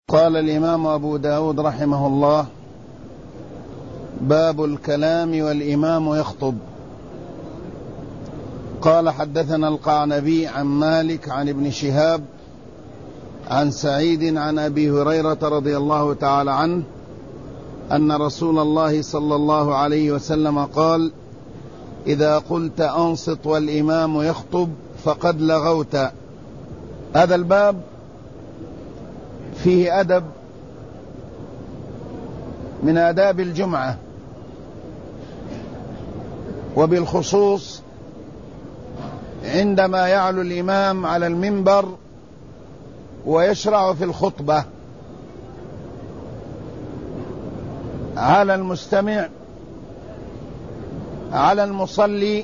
قال الإمام أبو داود رحمه الله: باب الكلام والإمام يخطب. قال: حدثنا القعنبي عن مالك عن ابن شهاب عن سعيد عن أبي هريرة رضي الله تعالى عنه أن رسول الله صلى الله عليه وسلم قال: إذا قلت أنصت والإمام يخطب فقد لغوت. هذا الباب فيه أدب من آداب الجمعة، وبالخصوص عندما يعلو الإمام على المنبر ويشرع في الخطبة، على المستمع، على المصلي،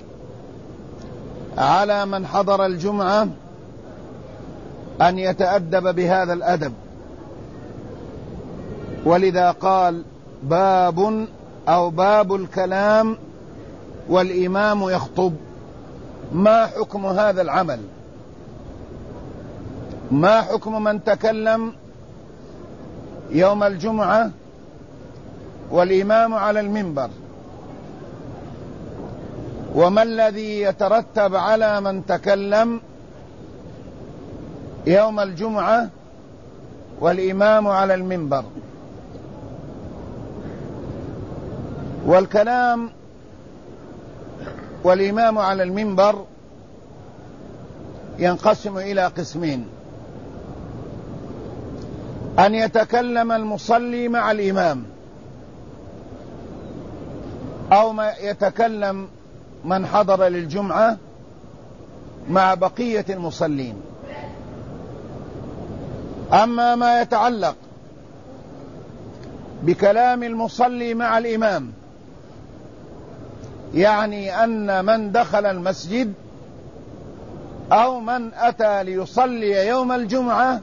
على من حضر الجمعة أن يتأدب بهذا الأدب. ولذا قال: باب أو باب الكلام والإمام يخطب. ما حكم هذا العمل؟ ما حكم من تكلم يوم الجمعة والإمام على المنبر؟ وما الذي يترتب على من تكلم يوم الجمعة والإمام على المنبر؟ والكلام والإمام على المنبر ينقسم إلى قسمين: أن يتكلم المصلي مع الإمام، أو ما يتكلم من حضر للجمعة مع بقية المصلين. أما ما يتعلق بكلام المصلي مع الإمام، يعني أن من دخل المسجد أو من أتى ليصلي يوم الجمعة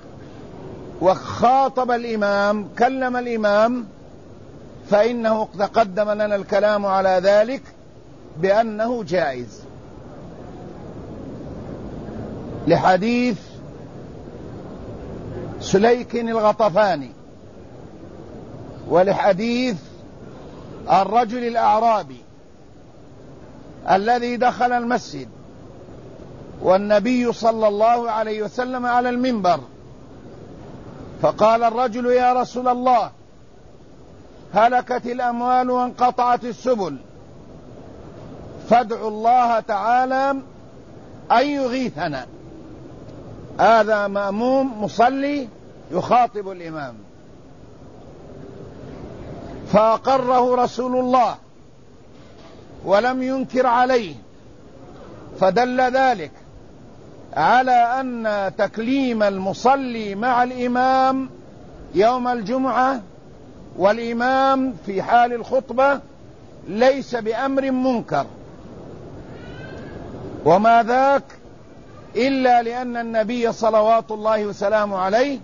وخاطب الإمام، كلم الإمام، فإنه تقدم لنا الكلام على ذلك بأنه جائز، لحديث سليك الغطفاني، ولحديث الرجل الأعرابي الذي دخل المسجد والنبي صلى الله عليه وسلم على المنبر، فقال الرجل: يا رسول الله، هلكت الأموال وانقطعت السبل، فادعوا الله تعالى أن يغيثنا. هذا مأموم مصلي يخاطب الإمام، فأقره رسول الله ولم ينكر عليه، فدل ذلك على أن تكليم المصلي مع الإمام يوم الجمعة والإمام في حال الخطبة ليس بأمر منكر، وما ذاك إلا لأن النبي صلوات الله وسلامه عليه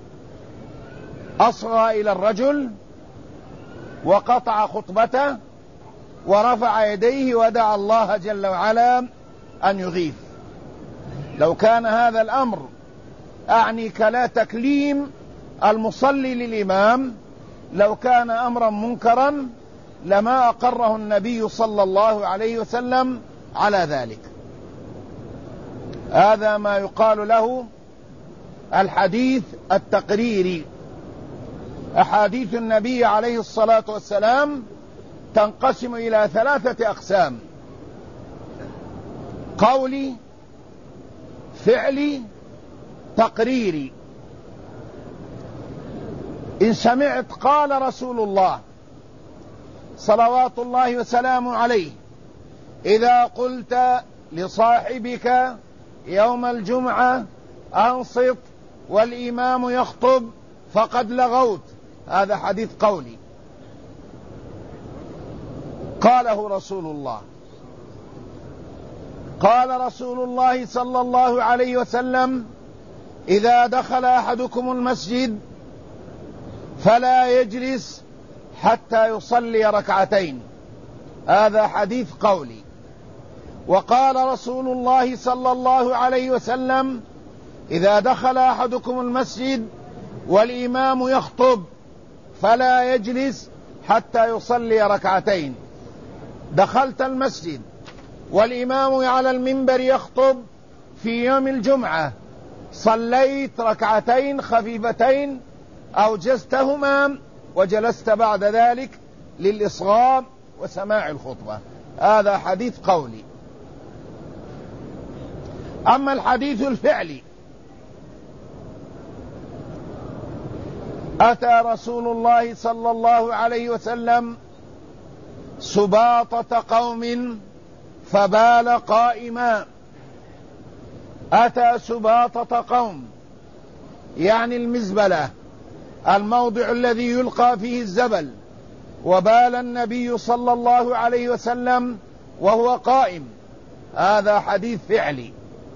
أصغى إلى الرجل وقطع خطبته ورفع يديه ودعا الله جل وعلا أن يغيث. لو كان هذا الأمر أعني كلا تكليم المصلي للإمام، لو كان أمرا منكرا لما أقره النبي صلى الله عليه وسلم على ذلك. هذا ما يقال له الحديث التقريري. أحاديث النبي عليه الصلاة والسلام تنقسم إلى 3 أقسام: قولي، فعلي، تقريري. إن سمعت قال رسول الله صلوات الله وسلامه عليه: إذا قلت لصاحبك يوم الجمعة أنصت والإمام يخطب فقد لغوت، هذا حديث قولي قاله رسول الله. قال رسول الله صلى الله عليه وسلم: إذا دخل أحدكم المسجد فلا يجلس حتى يصلي ركعتين، هذا حديث قولي. وقال رسول الله صلى الله عليه وسلم: إذا دخل أحدكم المسجد والإمام يخطب فلا يجلس حتى يصلي ركعتين. دخلت المسجد والإمام على المنبر يخطب في يوم الجمعة، صليت ركعتين خفيفتين أوجزتهما وجلست بعد ذلك للإصغاء وسماع الخطبة. هذا حديث قولي. أما الحديث الفعلي، أتى رسول الله صلى الله عليه وسلم سباطة قوم فبال قائما. أتى سباطة قوم يعني المزبلة، الموضع الذي يلقى فيه الزبل، وبال النبي صلى الله عليه وسلم وهو قائم. هذا حديث فعلي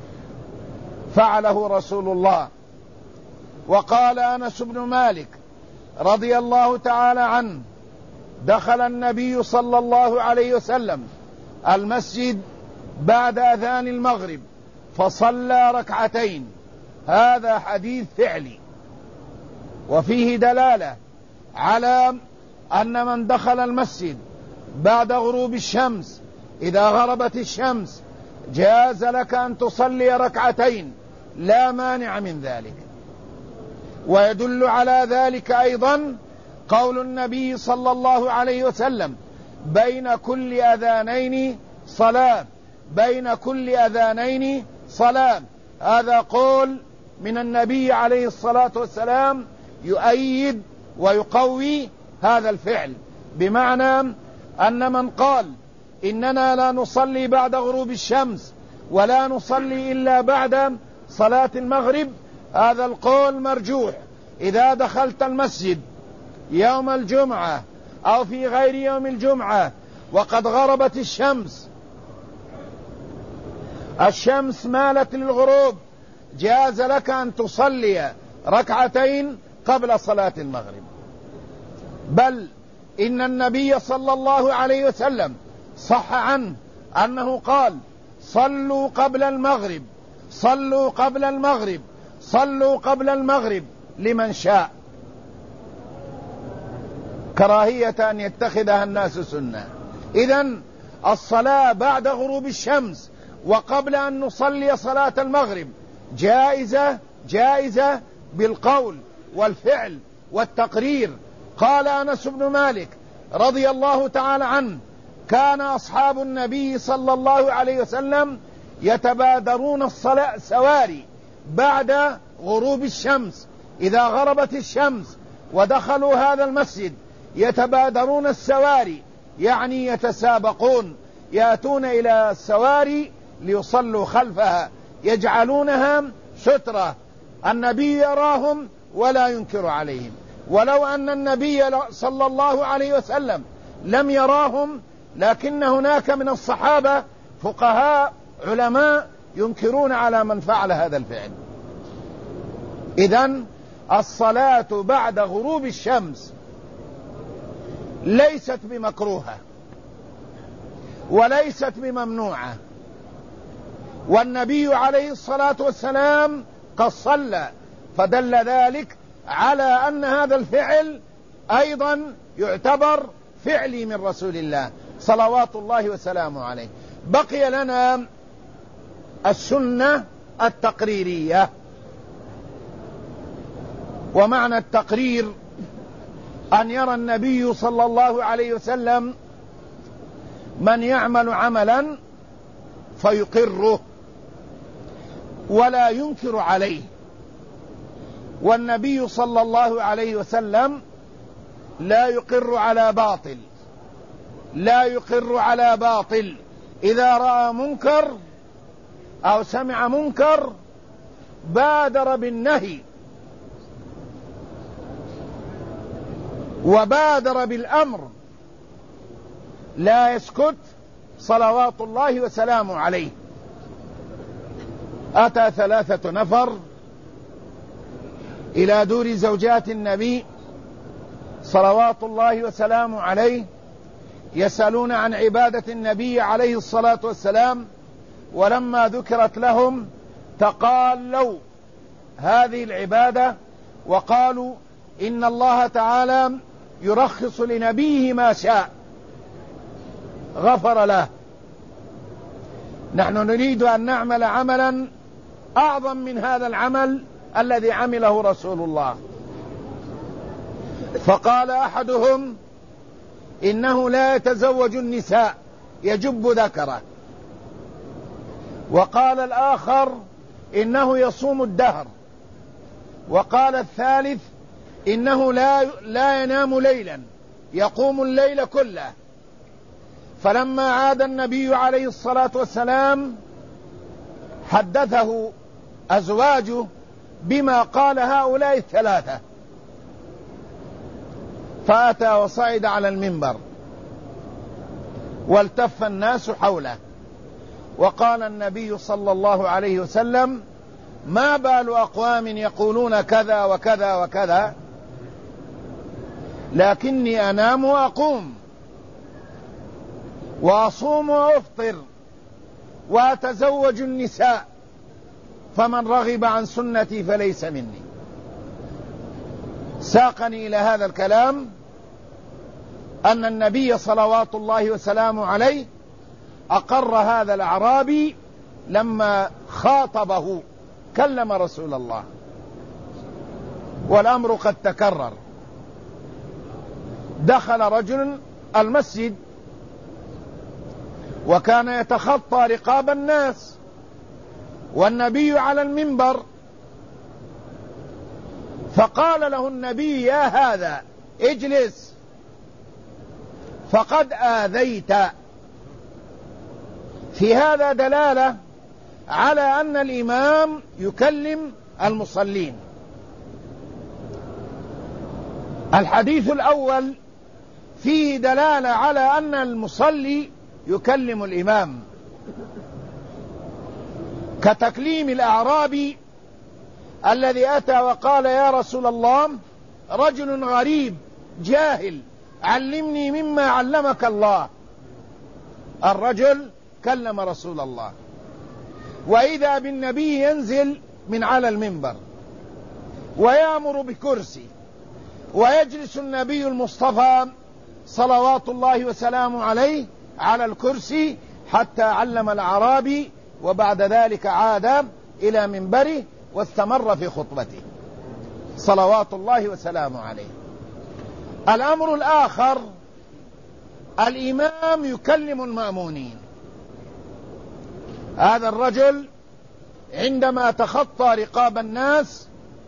فعله رسول الله. وقال أنس بن مالك رضي الله تعالى عنه: دخل النبي صلى الله عليه وسلم المسجد بعد أذان المغرب فصلى ركعتين. هذا حديث فعلي، وفيه دلالة على أن من دخل المسجد بعد غروب الشمس، إذا غربت الشمس جاز لك أن تصلي ركعتين، لا مانع من ذلك. ويدل على ذلك أيضا قول النبي صلى الله عليه وسلم: بين كل أذانين صلاة، بين كل أذانين صلاة. هذا قول من النبي عليه الصلاة والسلام يؤيد ويقوي هذا الفعل، بمعنى أن من قال إننا لا نصلي بعد غروب الشمس ولا نصلي إلا بعد صلاة المغرب، هذا القول مرجوح. إذا دخلت المسجد يوم الجمعة أو في غير يوم الجمعة وقد غربت الشمس مالت للغروب، جاز لك أن تصلي ركعتين قبل صلاة المغرب. بل إن النبي صلى الله عليه وسلم صح عنه أنه قال: صلوا قبل المغرب، صلوا قبل المغرب، صلوا قبل المغرب لمن شاء، كراهية أن يتخذها الناس سنة. إذن الصلاة بعد غروب الشمس وقبل أن نصلي صلاة المغرب جائزة بالقول والفعل والتقرير. قال أنس بن مالك رضي الله تعالى عنه: كان أصحاب النبي صلى الله عليه وسلم يتبادرون الصلاة سواري بعد غروب الشمس. إذا غربت الشمس ودخلوا هذا المسجد يتبادرون السواري، يعني يتسابقون، يأتون إلى السواري ليصلوا خلفها، يجعلونها سترة، النبي يراهم ولا ينكر عليهم. ولو أن النبي صلى الله عليه وسلم لم يراهم، لكن هناك من الصحابة فقهاء علماء ينكرون على من فعل هذا الفعل. إذن الصلاة بعد غروب الشمس ليست بمكروهة وليست بممنوعة، والنبي عليه الصلاة والسلام قد صلى، فدل ذلك على أن هذا الفعل أيضا يعتبر فعلي من رسول الله صلوات الله وسلامه عليه. بقي لنا السنة التقريرية. ومعنى التقرير أن يرى النبي صلى الله عليه وسلم من يعمل عملا فيقره ولا ينكر عليه. والنبي صلى الله عليه وسلم لا يقر على باطل، لا يقر على باطل. إذا رأى منكر أو سمع منكر بادر بالنهي وبادر بالأمر، لا يسكت صلوات الله وسلامه عليه. أتى 3 نفر إلى دور زوجات النبي صلوات الله وسلامه عليه يسألون عن عبادة النبي عليه الصلاة والسلام، ولما ذكرت لهم تقالوا هذه العبادة وقالوا إن الله تعالى يرخص لنبيه ما شاء غفر له. نحن نريد أن نعمل عملا أعظم من هذا العمل الذي عمله رسول الله. فقال أحدهم إنه لا يتزوج النساء يجب ذكره، وقال الآخر إنه يصوم الدهر، وقال الثالث إنه لا ينام ليلا يقوم الليل كله. فلما عاد النبي عليه الصلاة والسلام حدثه أزواجه بما قال هؤلاء الثلاثة، فأتى وصعد على المنبر والتف الناس حوله، وقال النبي صلى الله عليه وسلم: ما بال أقوام يقولون كذا وكذا وكذا، لكني أنام وأقوم وأصوم وأفطر وأتزوج النساء، فمن رغب عن سنتي فليس مني. ساقني إلى هذا الكلام أن النبي صلوات الله وسلامه عليه أقر هذا الأعرابي لما خاطبه، كلم رسول الله، والأمر قد تكرر. دخل رجل المسجد وكان يتخطى رقاب الناس والنبي على المنبر، فقال له النبي: يا هذا اجلس فقد آذيت. في هذا دلالة على أن الإمام يكلم المصلين. الحديث الأول فيه دلالة على أن المصلي يكلم الإمام، كتكليم الأعرابي الذي أتى وقال: يا رسول الله، رجل غريب جاهل علمني مما علمك الله. الرجل كلم رسول الله، وإذا بالنبي ينزل من على المنبر ويأمر بكرسي، ويجلس النبي المصطفى صلوات الله وسلامه عليه على الكرسي حتى علم الأعرابي، وبعد ذلك عاد إلى منبره واستمر في خطبته صلوات الله وسلامه عليه. الأمر الآخر: الإمام يكلم المأمونين. هذا الرجل عندما تخطى رقاب الناس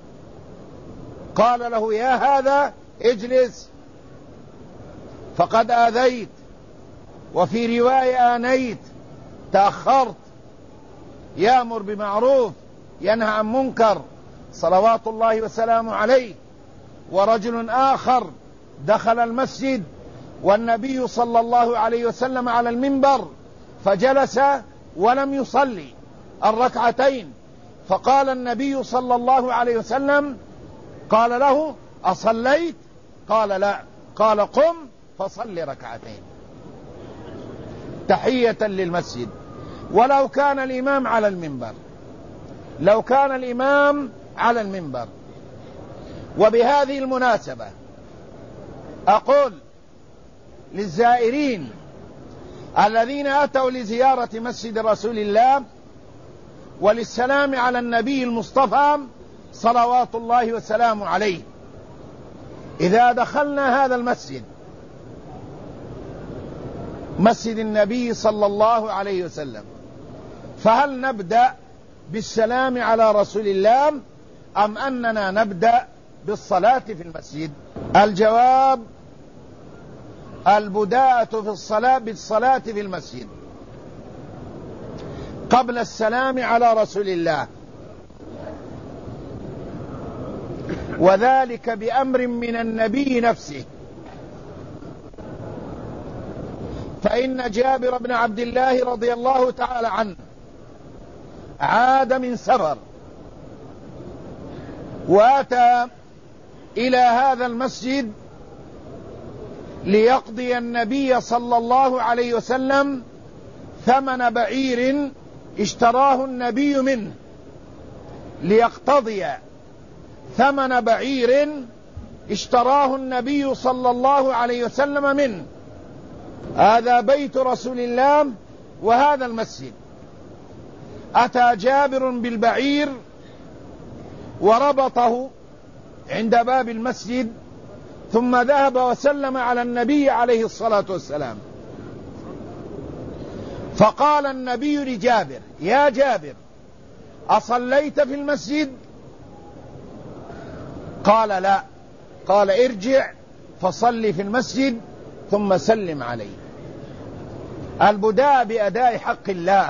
قال له: يا هذا اجلس فقد آذيت، وفي رواية آنيت، تأخرت. يأمر بمعروف ينهى عن منكر صلوات الله وسلامه عليه. ورجل آخر دخل المسجد والنبي صلى الله عليه وسلم على المنبر، فجلس ولم يصلي الركعتين، فقال النبي صلى الله عليه وسلم، قال له: أصليت؟ قال: لا. قال: قم فصل ركعتين تحية للمسجد. ولو كان الإمام على المنبر، لو كان الإمام على المنبر. وبهذه المناسبة أقول للزائرين الذين أتوا لزيارة مسجد رسول الله وللسلام على النبي المصطفى صلوات الله وسلامه عليه: إذا دخلنا هذا المسجد، مسجد النبي صلى الله عليه وسلم، فهل نبدأ بالسلام على رسول الله أم أننا نبدأ بالصلاة في المسجد؟ الجواب: البداءة في الصلاة بالصلاة في المسجد قبل السلام على رسول الله، وذلك بأمر من النبي نفسه. فإن جابر بن عبد الله رضي الله تعالى عنه عاد من سفر وأتى إلى هذا المسجد ليقضي النبي صلى الله عليه وسلم ثمن بعير اشتراه النبي منه، ليقتضي ثمن بعير اشتراه النبي صلى الله عليه وسلم منه. هذا بيت رسول الله وهذا المسجد. أتى جابر بالبعير وربطه عند باب المسجد، ثم ذهب وسلم على النبي عليه الصلاة والسلام. فقال النبي لجابر: يا جابر، أصليت في المسجد؟ قال: لا. قال: ارجع فصلي في المسجد ثم سلم علي. البداء بأداء حق الله،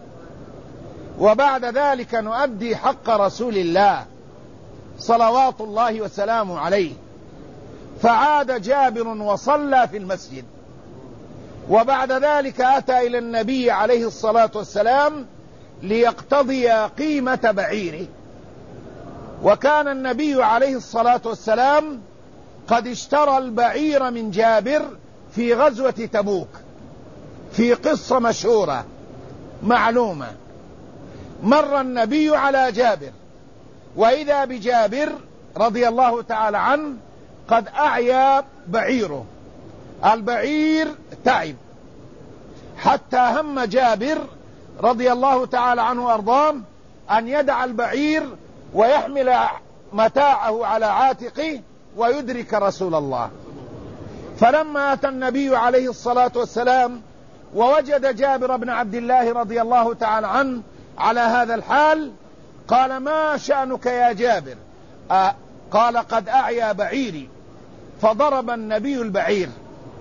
وبعد ذلك نؤدي حق رسول الله صلوات الله وسلامه عليه. فعاد جابر وصلى في المسجد، وبعد ذلك أتى إلى النبي عليه الصلاة والسلام ليقتضي قيمة بعيره. وكان النبي عليه الصلاة والسلام قد اشترى البعير من جابر في غزوة تبوك، في قصة مشهورة معلومة. مر النبي على جابر، وإذا بجابر رضي الله تعالى عنه قد أعيا بعيره. البعير تعب، حتى هم جابر رضي الله تعالى عنه وأرضاه أن يدع البعير ويحمل متاعه على عاتقه ويدرك رسول الله. فلما أتى النبي عليه الصلاة والسلام ووجد جابر بن عبد الله رضي الله تعالى عنه على هذا الحال، قال: ما شأنك يا جابر؟ قال: قد أعيا بعيري. فضرب النبي البعير،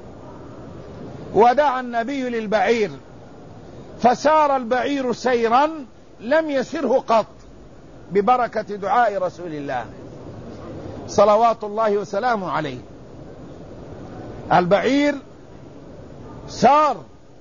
ودعا النبي للبعير، فسار البعير سيرا لم يسره قط، ببركة دعاء رسول الله صلوات الله وسلامه عليه. البعير سار،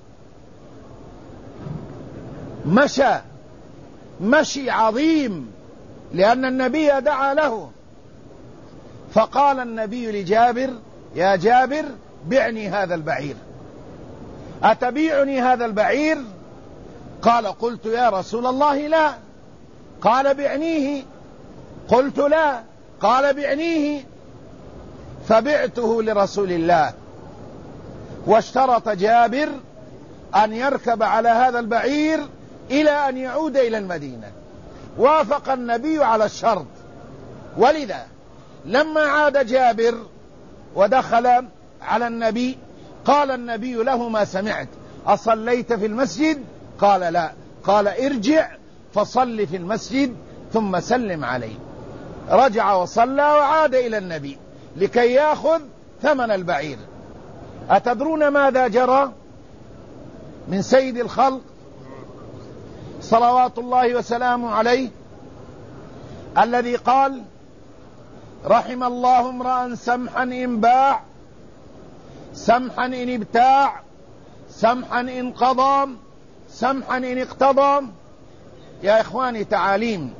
مشي عظيم، لأن النبي دعا له. فقال النبي لجابر: يا جابر، بعني هذا البعير. أتبيعني هذا البعير؟ قال: قلت يا رسول الله لا. قال: بعنيه. قلت لا. قال: بعنيه. فبعته لرسول الله. واشترط جابر أن يركب على هذا البعير إلى أن يعود إلى المدينة. وافق النبي على الشرط. ولذا لما عاد جابر ودخل على النبي، قال النبي له: ما سمعت، أصليت في المسجد؟ قال: لا. قال: ارجع فصل في المسجد ثم سلم عليه. رجع وصلى وعاد إلى النبي لكي يأخذ ثمن البعير. أتدرون ماذا جرى من سيد الخلق صلوات الله وسلامه عليه، الذي قال: رحم الله امرأ سمحا إن باع، سمحا إن ابتاع، سمحا إن قضى، سمحا إن اقتضى. يا إخواني، تعاليم،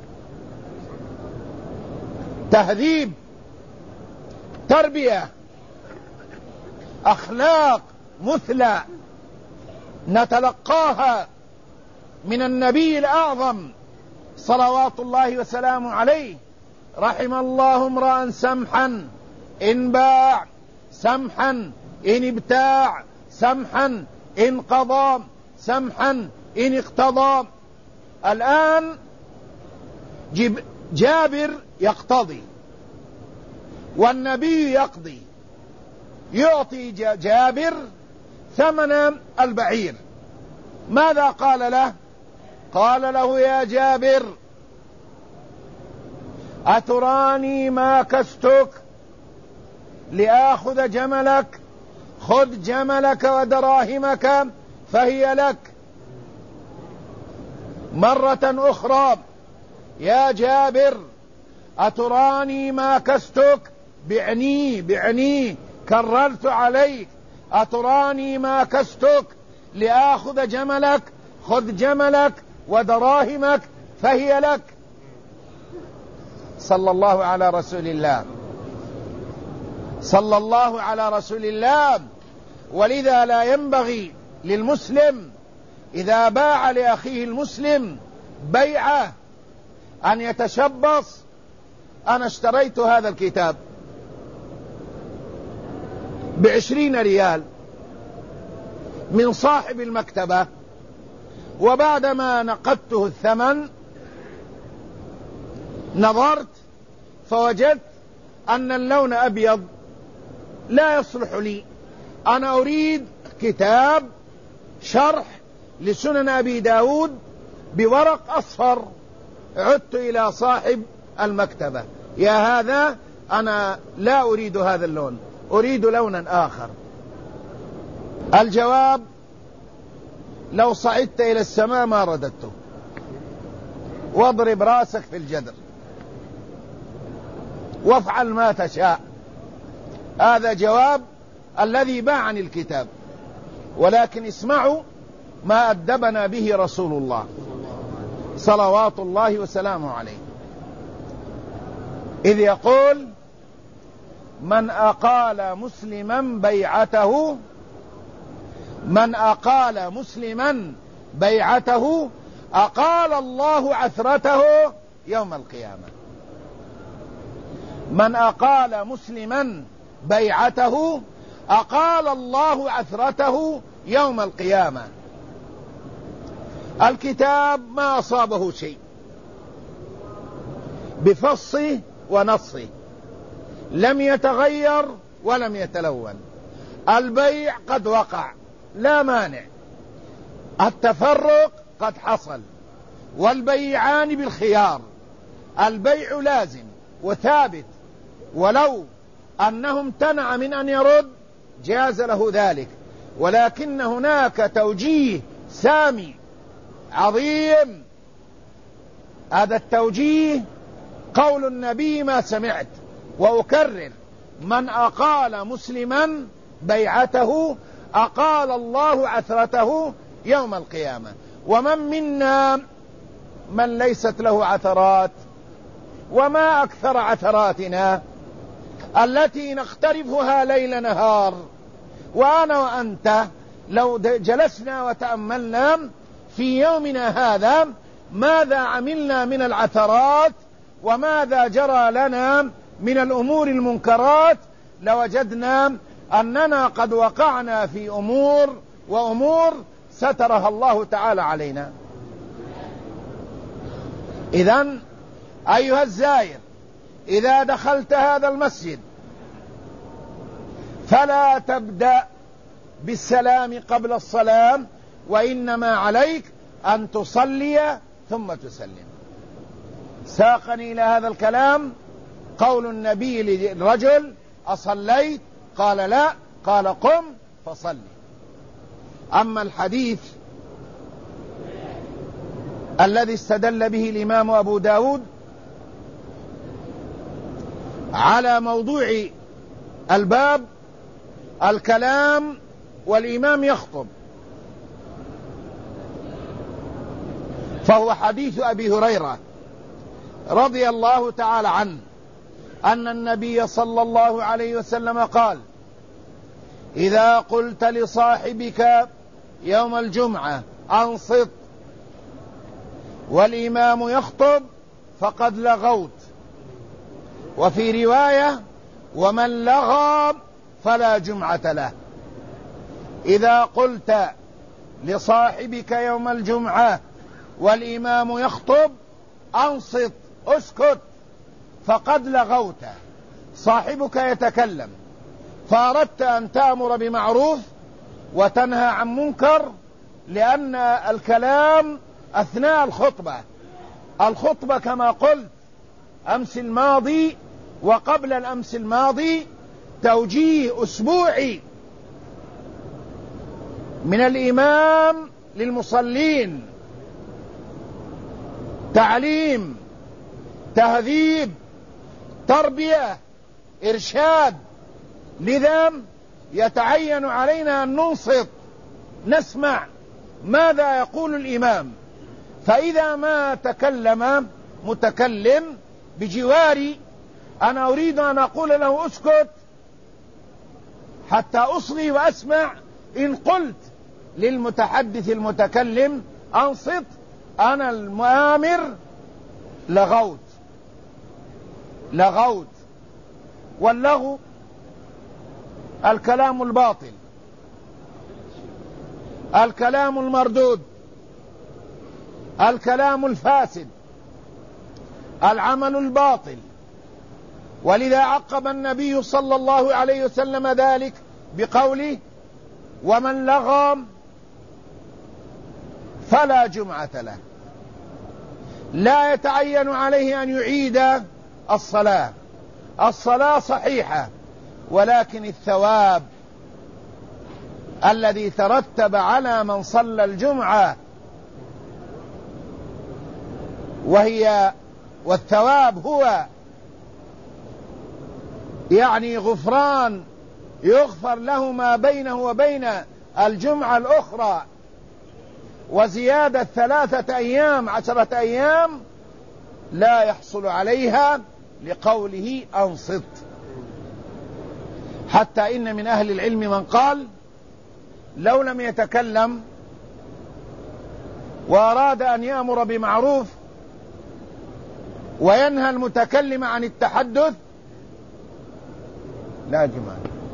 تهذيب، تربية، أخلاق مثلى نتلقاها من النبي الأعظم صلوات الله وسلامه عليه. رحم الله امرأ سمحا إن باع، سمحا إن ابتاع، سمحا إن قضى، سمحا إن اقتضى. الآن جابر يقتضي والنبي يقضي، يعطي جابر ثمن البعير. ماذا قال له؟ قال له: يا جابر، أتراني ما كستك لآخذ جملك؟ خذ جملك ودراهمك فهي لك. مرة أخرى: يا جابر، أتراني ما كستك؟ بعني، كررت عليك: أتراني ما كستك لآخذ جملك؟ خذ جملك ودراهمك فهي لك. صلى الله على رسول الله، صلى الله على رسول الله. ولذا لا ينبغي للمسلم إذا باع لأخيه المسلم بيعة أن يتشبص أنا اشتريت هذا الكتاب ب20 ريال من صاحب المكتبة، وبعدما نقدته الثمن نظرت فوجدت أن اللون أبيض لا يصلح لي، أنا أريد كتاب شرح لسنن أبي داود بورق أصفر. عدت إلى صاحب المكتبة: يا هذا أنا لا أريد هذا اللون، أريد لونا آخر. الجواب: لو صعدت إلى السماء ما رددته، واضرب راسك في الجدر وافعل ما تشاء. هذا جواب الذي باعني الكتاب. ولكن اسمعوا ما أدبنا به رسول الله صلوات الله وسلامه عليه، إذ يقول: من أقال مسلما بيعته، من أقال مسلما بيعته أقال الله عثرته يوم القيامة. من أقال مسلما بيعته أقال الله عثرته يوم القيامة. الكتاب ما أصابه شيء بفصه ونصه، لم يتغير ولم يتلون. البيع قد وقع لا مانع، التفرق قد حصل، والبيعان بالخيار. البيع لازم وثابت، ولو أنه امتنع من أن يرد جاز له ذلك، ولكن هناك توجيه سامي عظيم. هذا التوجيه قول النبي: ما سمعت، وأكرر: من أقال مسلما بيعته أقال الله عثرته يوم القيامة. ومن منا من ليست له عثرات؟ وما أكثر عثراتنا التي نقترفها ليل نهار. وأنا وأنت لو جلسنا وتأملنا في يومنا هذا ماذا عملنا من العثرات وماذا جرى لنا من الأمور المنكرات، لوجدنا أننا قد وقعنا في أمور سترها الله تعالى علينا. إذن أيها الزائر، إذا دخلت هذا المسجد فلا تبدأ بالسلام قبل الصلاة، وإنما عليك أن تصلي ثم تسلم. ساقني إلى هذا الكلام قول النبي للرجل: أصليت؟ قال: لا. قال: قم فصلي. أما الحديث الذي استدل به الإمام أبو داود على موضوع الباب الكلام والإمام يخطب، فهو حديث أبي هريرة رضي الله تعالى عنه أن النبي صلى الله عليه وسلم قال: إذا قلت لصاحبك يوم الجمعة أنصت والإمام يخطب فقد لغوت. وفي رواية: ومن لغى فلا جمعة له. إذا قلت لصاحبك يوم الجمعة والإمام يخطب أنصت، اسكت، فقد لغوت. صاحبك يتكلم فأردت أن تأمر بمعروف وتنهى عن منكر، لأن الكلام أثناء الخطبة كما قلت أمس الماضي وقبل الأمس الماضي توجيه أسبوعي من الإمام للمصلين، تعليم، تهذيب، تربية، إرشاد. لذا يتعين علينا أن ننصت نسمع ماذا يقول الإمام. فإذا ما تكلم متكلم بجواري أنا أريد أن أقول له اسكت حتى أصغي وأسمع. إن قلت للمتحدث المتكلم أنصت أنا المؤامر لغوت. لغوت. واللغو الكلام الباطل، الكلام المردود، الكلام الفاسد، العمل الباطل. ولذا عقب النبي صلى الله عليه وسلم ذلك بقوله: ومن لغى فلا جمعة له. لا يتعين عليه أن يعيد الصلاة، الصلاة صحيحة، ولكن الثواب الذي ترتب على من صلى الجمعة والثواب هو يعني غفران، يغفر له ما بينه وبين الجمعة الأخرى، وزيادة 3 أيام 10 أيام لا يحصل عليها لقوله أنصت. حتى إن من أهل العلم من قال لو لم يتكلم وأراد أن يأمر بمعروف وينهى المتكلم عن التحدث لا جماعة،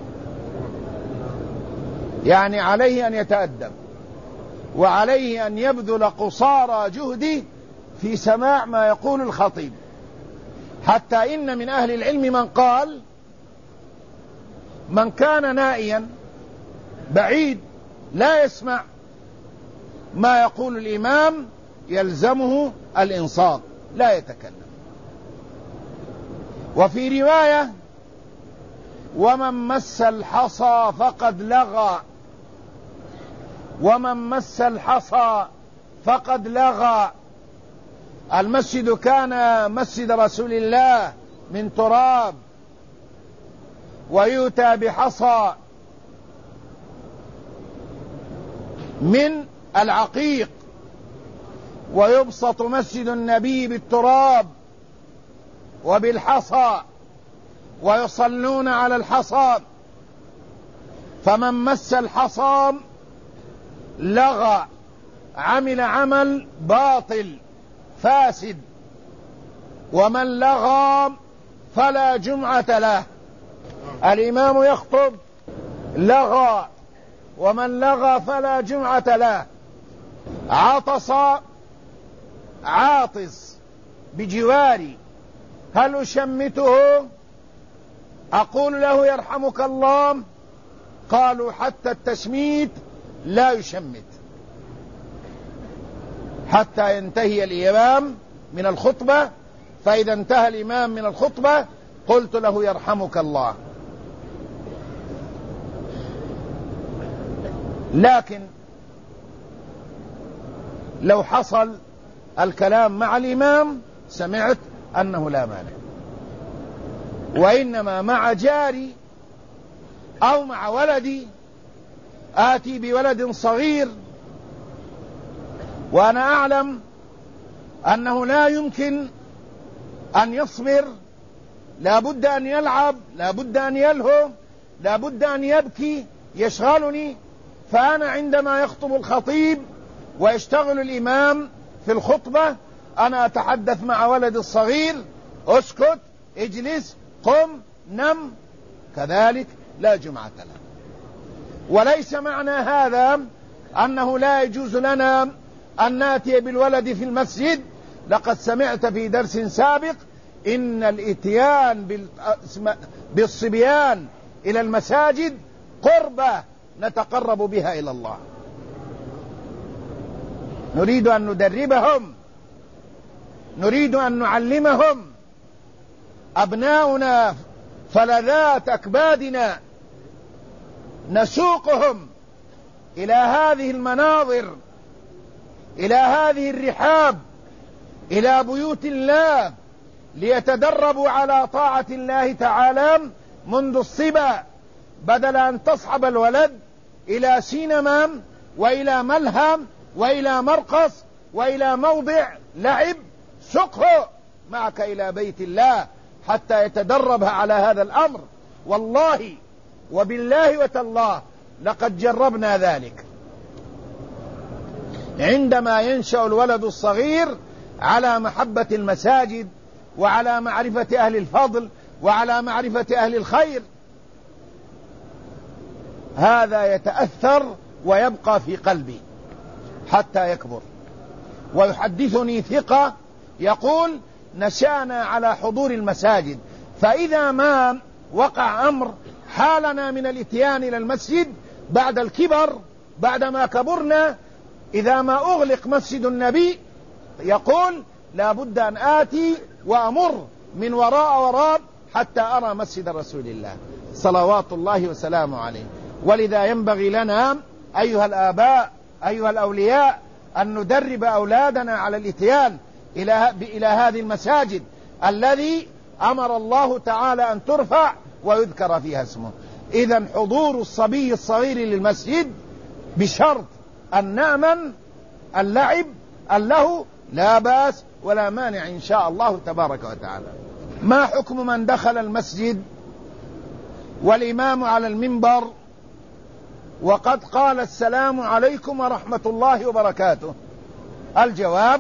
يعني عليه أن يتأدب، وعليه أن يبذل قصارى جهده في سماع ما يقول الخطيب. حتى إن من أهل العلم من قال من كان نائيا بعيد لا يسمع ما يقول الإمام يلزمه الإنصات، لا يتكلم. وفي رواية: ومن مس الحصى فقد لغى، ومن مس الحصى فقد لغى. المسجد كان مسجد رسول الله من تراب، ويؤتى بحصى من العقيق، ويبسط مسجد النبي بالتراب وبالحصى، ويصلون على الحصى. فمن مس الحصى لغى، عمل عمل باطل فاسد. ومن لغى فلا جمعة له. الإمام يخطب لغى، ومن لغى فلا جمعة له. عطس عاطس بجواري، هل أشمته؟ أقول له يرحمك الله؟ قالوا حتى التشميت لا يشمت، حتى ينتهي الإمام من الخطبة. فإذا انتهى الإمام من الخطبة قلت له يرحمك الله. لكن لو حصل الكلام مع الإمام سمعت أنه لا مانع، وإنما مع جاري أو مع ولدي، آتي بولد صغير وأنا أعلم أنه لا يمكن أن يصبر، لا بد أن يلعب، لا بد أن يلهو، لا بد أن يبكي، يشغلني. فأنا عندما يخطب الخطيب ويشتغل الإمام في الخطبة أنا أتحدث مع ولد الصغير: اسكت، اجلس، قم، نم. كذلك لا جمعة له. وليس معنى هذا أنه لا يجوز لنا أن نأتي بالولد في المسجد. لقد سمعت في درس سابق إن الإتيان بالصبيان إلى المساجد قربة نتقرب بها إلى الله. نريد أن ندربهم، نريد أن نعلمهم. أبناؤنا فلذات أكبادنا، نسوقهم إلى هذه المناظر، إلى هذه الرحاب، إلى بيوت الله، ليتدربوا على طاعة الله تعالى منذ الصبا، بدل أن تصحب الولد إلى سينما وإلى ملهى وإلى مرقص وإلى موضع لعب. سقه معك إلى بيت الله حتى يتدرب على هذا الأمر. والله وبالله وتالله لقد جربنا ذلك. عندما ينشأ الولد الصغير على محبة المساجد وعلى معرفة أهل الفضل وعلى معرفة أهل الخير، هذا يتأثر ويبقى في قلبي حتى يكبر. ويحدثني ثقة يقول: نشأنا على حضور المساجد، فإذا ما وقع أمر حالنا من الاتيان إلى المسجد بعد الكبر، بعدما كبرنا، إذا ما أغلق مسجد النبي يقول: لا بد أن آتي وأمر من وراء حتى أرى مسجد رسول الله صلوات الله وسلامه عليه. ولذا ينبغي لنا أيها الآباء أيها الأولياء أن ندرب أولادنا على الاتيان إلى هذه المساجد الذي أمر الله تعالى أن ترفع ويذكر فيها اسمه. إذن حضور الصبي الصغير للمسجد بشرط أن نأمن اللعب اللهو لا بأس ولا مانع إن شاء الله تبارك وتعالى. ما حكم من دخل المسجد والإمام على المنبر وقد قال: السلام عليكم ورحمة الله وبركاته؟ الجواب: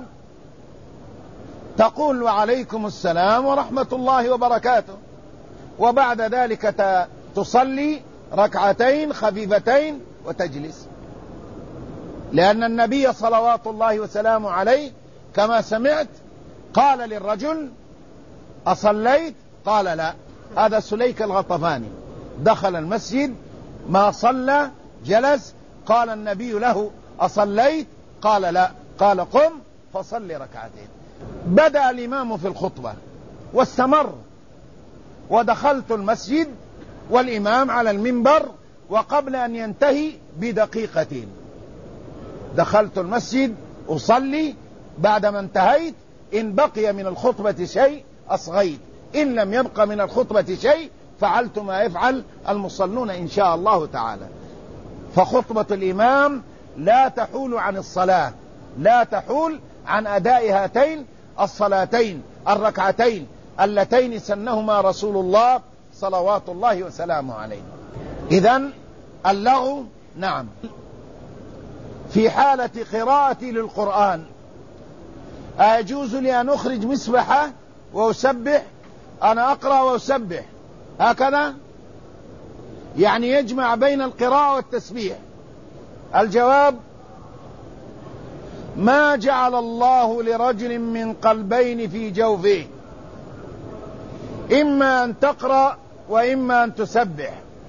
تقول: وعليكم السلام ورحمة الله وبركاته، وبعد ذلك تصلي ركعتين خفيفتين وتجلس، لأن النبي صلوات الله وسلامه عليه كما سمعت قال للرجل: أصليت؟ قال: لا. هذا سليك الغطفاني دخل المسجد ما صلى، جلس، قال النبي له: أصليت؟ قال: لا. قال: قم فصل ركعتين. بدأ الإمام في الخطبة واستمر، ودخلت المسجد والإمام على المنبر، وقبل أن ينتهي بدقيقتين دخلت المسجد أصلي. بعدما انتهيت إن بقي من الخطبة شيء أصغيت، إن لم يبق من الخطبة شيء فعلت ما يفعل المصلون إن شاء الله تعالى. فخطبة الإمام لا تحول عن الصلاة، لا تحول عن أداء هاتين الصلاتين الركعتين اللتين سنهما رسول الله صلوات الله وسلامه عليه. إذن اللغو نعم. في حالة قراءتي للقرآن أيجوز لي أن أخرج مسبحة وأسبح؟ أنا أقرأ وأسبح هكذا، يعني يجمع بين القراءة والتسبيح. الجواب: ما جعل الله لرجل من قلبين في جوفه، إما أن تقرأ وإما أن تسبح.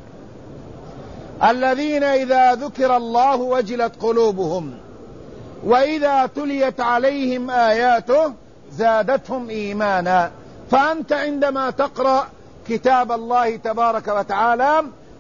الذين إذا ذكر الله وجلت قلوبهم وإذا تليت عليهم آياته زادتهم إيمانا. فأنت عندما تقرأ كتاب الله تبارك وتعالى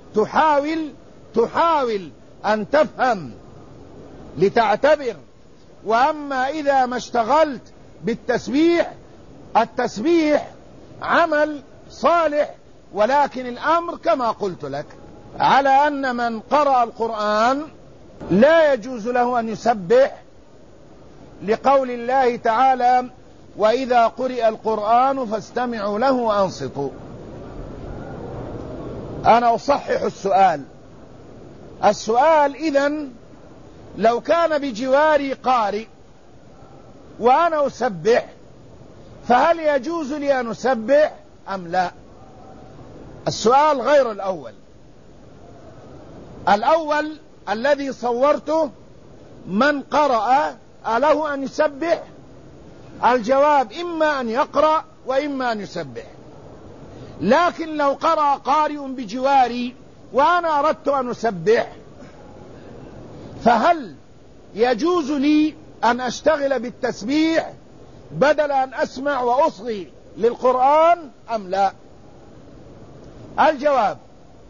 تحاول أن تفهم لتعتبر. وأما إذا ما اشتغلت بالتسبيح، التسبيح عمل صالح، ولكن الأمر كما قلت لك على أن من قرأ القرآن لا يجوز له أن يسبح، لقول الله تعالى: وإذا قرئ القرآن فاستمعوا له وأنصتوا. أنا أصحح السؤال إذن لو كان بجواري قارئ وأنا أسبح فهل يجوز لي أن أسبح أم لا؟ السؤال غير الأول الذي صورته من قرأ أله أن يسبح؟ الجواب: إما أن يقرأ وإما أن يسبح. لكن لو قرأ قارئ بجواري وأنا أردت أن أسبح فهل يجوز لي أن أشتغل بالتسبيح بدل أن أسمع وأصغي للقرآن أم لا؟ الجواب: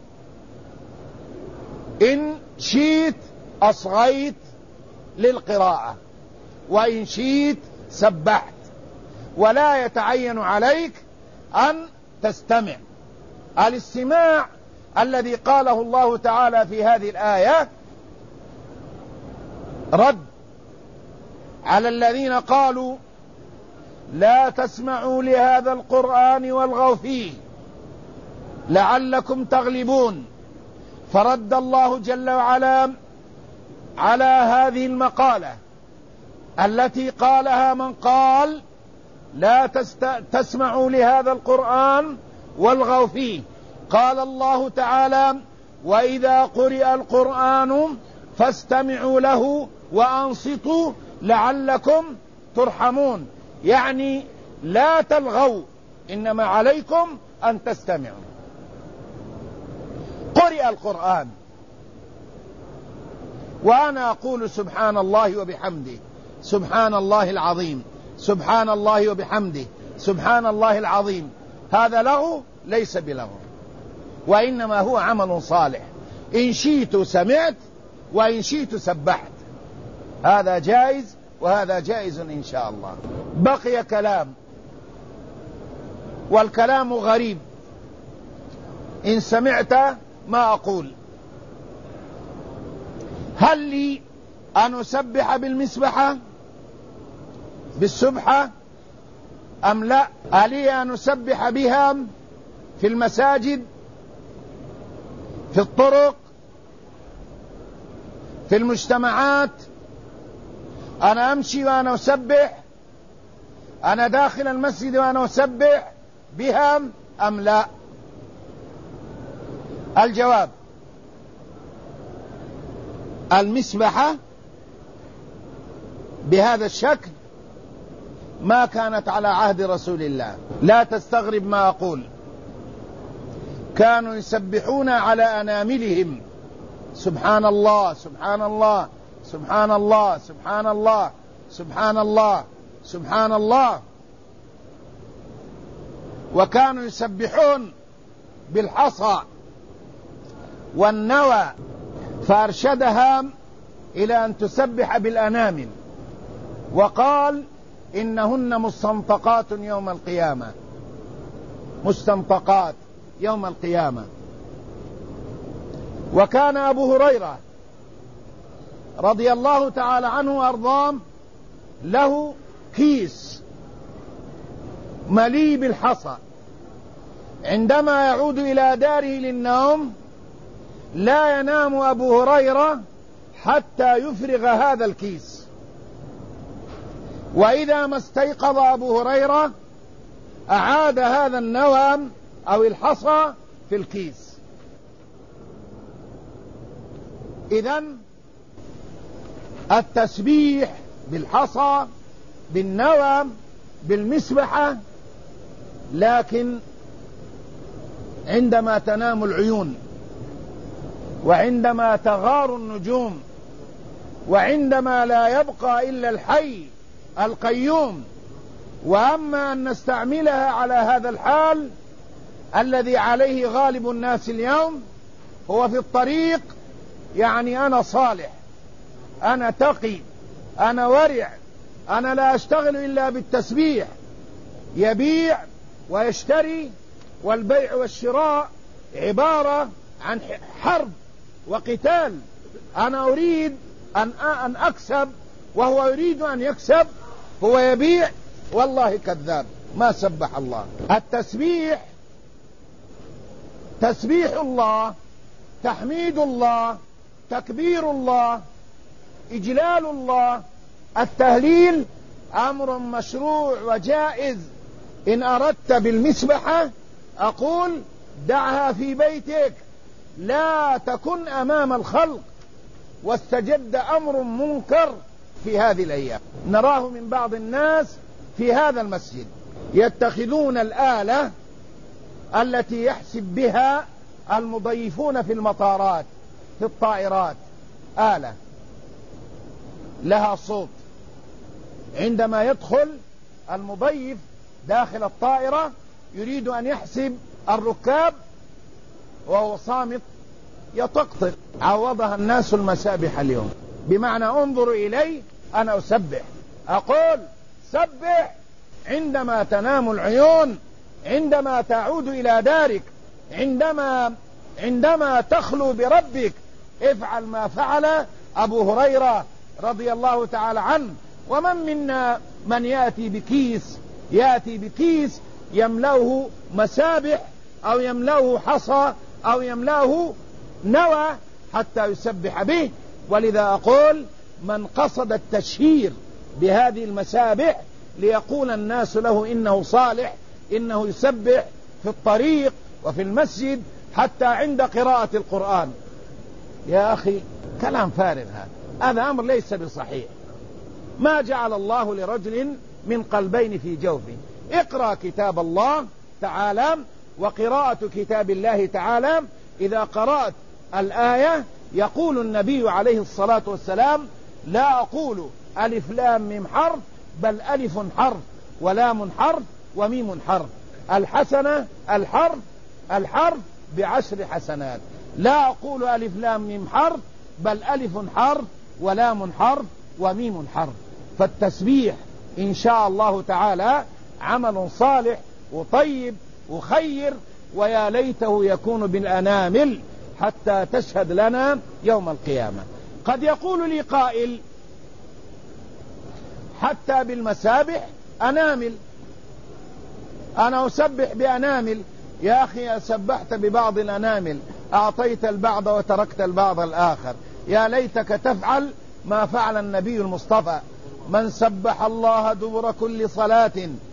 إن شئت أصغيت للقراءة وإن شئت سبحت، ولا يتعين عليك أن تستمع. الاستماع الذي قاله الله تعالى في هذه الآية رد على الذين قالوا: لا تسمعوا لهذا القرآن والغوا فيه لعلكم تغلبون. فرد الله جل وعلا على هذه المقالة التي قالها من قال: لا تسمعوا لهذا القرآن والغوا فيه. قال الله تعالى: وإذا قرئ القرآن فاستمعوا له وأنصتوا لعلكم ترحمون، يعني لا تلغوا، إنما عليكم أن تستمعوا. قرئ القرآن وأنا أقول سبحان الله وبحمده، سبحان الله العظيم، سبحان الله وبحمده، سبحان الله العظيم، هذا لغو؟ ليس بلغو، وإنما هو عمل صالح. إن شئت سمعت وإن شئت سبحت، هذا جائز وهذا جائز إن شاء الله. بقي كلام، والكلام غريب. إن سمعت ما أقول: هل لي أن أسبح بالمسبحة بالسبحة أم لا؟ ألي أن أسبح بها في المساجد، في الطرق، في المجتمعات؟ أنا أمشي وأنا أسبح؟ أنا داخل المسجد وأنا أسبح بها أم لا؟ الجواب: المسبحة بهذا الشكل ما كانت على عهد رسول الله. لا تستغرب ما أقول، كانوا يسبحون على أناملهم: سبحان الله، سبحان الله، سبحان الله، سبحان الله، سبحان الله، سبحان الله. وكانوا يسبحون بالحصى والنوى، فأرشدها إلى أن تسبح بالأنامل، وقال: إنهن مستنطقات يوم القيامة، مستنطقات يوم القيامة. وكان أبو هريرة رضي الله تعالى عنه وأرضاه له كيس مليء بالحصى، عندما يعود إلى داره للنوم لا ينام أبو هريرة حتى يفرغ هذا الكيس، وإذا ما استيقظ أبو هريرة أعاد هذا النوم أو الحصى في الكيس. إذن التسبيح بالحصى، بالنوم، بالمسبحة، لكن عندما تنام العيون، وعندما تغار النجوم، وعندما لا يبقى إلا الحي القيوم. وأما أن نستعملها على هذا الحال الذي عليه غالب الناس اليوم، هو في الطريق، يعني أنا صالح، أنا تقي، أنا ورع، أنا لا أشتغل إلا بالتسبيح، يبيع ويشتري، والبيع والشراء عبارة عن حرب وقتال. أنا أريد أن أكسب وهو يريد أن يكسب، هو يبيع والله كذاب، ما سبح الله. التسبيح تسبيح الله، تحميد الله، تكبير الله، إجلال الله. التهليل أمر مشروع وجائز. إن أردت بالمسبحة أقول: دعها في بيتك، لا تكن أمام الخلق. واستجد أمر منكر في هذه الأيام، نراه من بعض الناس في هذا المسجد، يتخذون الآلة التي يحسب بها المضيفون في المطارات، في الطائرات، آلة لها صوت. عندما يدخل المضيف داخل الطائرة يريد أن يحسب الركاب وهو صامت، يطقطق. عوضها الناس المسابح اليوم، بمعنى انظروا إلي أنا أسبح. أقول: سبح عندما تنام العيون، عندما تعود إلى دارك، عندما تخلو بربك. افعل ما فعل أبو هريرة رضي الله تعالى عنه. ومن منا من يأتي بكيس يملأه مسابح، أو يملأه حصى، أو يملأه نوى حتى يسبح به. ولذا أقول: من قصد التشهير بهذه المسابح ليقول الناس له إنه صالح، إنه يسبح في الطريق وفي المسجد حتى عند قراءة القرآن. يا أخي كلام فارغ، هذا أمر ليس بصحيح. ما جعل الله لرجل من قلبين في جوفه. اقرأ كتاب الله تعالى، وقراءة كتاب الله تعالى إذا قرأت الآية يقول النبي عليه الصلاة والسلام: لا أقول ألف لام ميم حرف، بل ألف حرف ولام حرف وميم حرف. الحسنة الحرف ب10 حسنات. لا أقول ألف لام ميم حرف، بل ألف حرف ولام حرف وميم حرف. فالتسبيح إن شاء الله تعالى عمل صالح وطيب وخير، ويا ليته يكون بالأنامل حتى تشهد لنا يوم القيامة. قد يقول لي قائل: حتى بالمسابح أنامل، أنا أسبح بأنامل. يا أخي سبحت ببعض الأنامل، أعطيت البعض وتركت البعض الآخر. يا ليتك تفعل ما فعل النبي المصطفى: من سبح الله دبر كل صلاة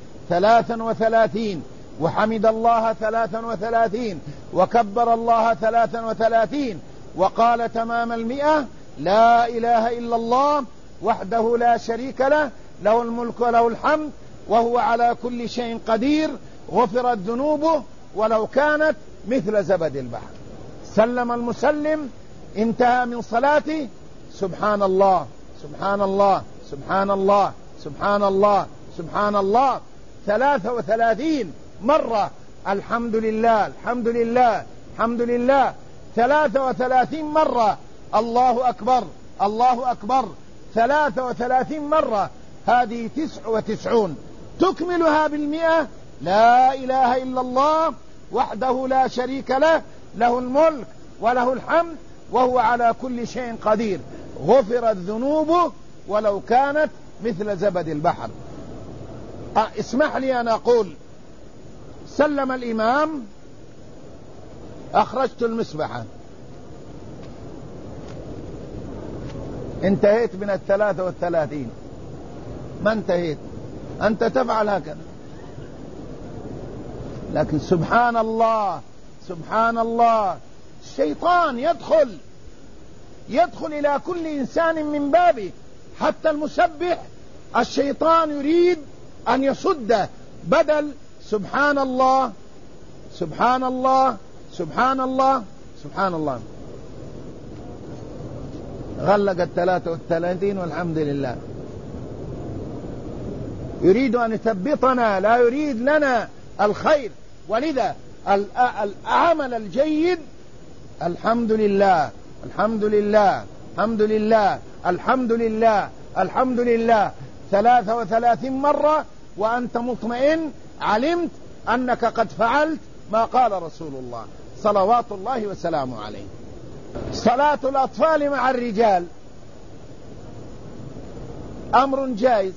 33 وحمد الله 33 وكبر الله 33 وقال تمام 100: لا إله إلا الله وحده لا شريك له، له الملك وله الحمد وهو على كل شيء قدير، غفرت ذنوبه ولو كانت مثل زبد البحر. سلم المسلم، انتهى من صلاته: سبحان الله سبحان الله سبحان الله سبحان الله سبحان الله 33 مرة. الحمد لله الحمد لله الحمد لله 33 مرة. الله أكبر الله أكبر 33 مرة. هذه 99 تكملها 100: لا إله إلا الله وحده لا شريك له، له الملك وله الحمد وهو على كل شيء قدير، غفرت ذنوبه ولو كانت مثل زبد البحر. اسمح لي أن أقول: سلم الإمام، أخرجت المسبحة، انتهيت من 33. ما انتهيت، أنت تفعل هكذا. لكن سبحان الله سبحان الله، الشيطان يدخل إلى كل إنسان من بابه، حتى المسبح الشيطان يريد أن يصده. بدل سبحان الله سبحان الله سبحان الله سبحان الله، غلق 33 والحمد لله. يريد أن يثبطنا، لا يريد لنا الخير. ولذا العمل الجيد: الحمد لله الحمد لله الحمد لله الحمد لله الحمد لله 33 مرة، وأنت مطمئن، علمت أنك قد فعلت ما قال رسول الله صلوات الله وسلامه عليه. صلاة الأطفال مع الرجال أمر جائز،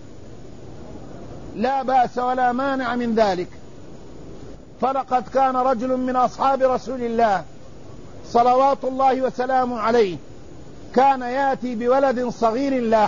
لا بأس ولا مانع من ذلك. فلقد كان رجل من أصحاب رسول الله صلوات الله وسلامه عليه كان يأتي بولد صغير له،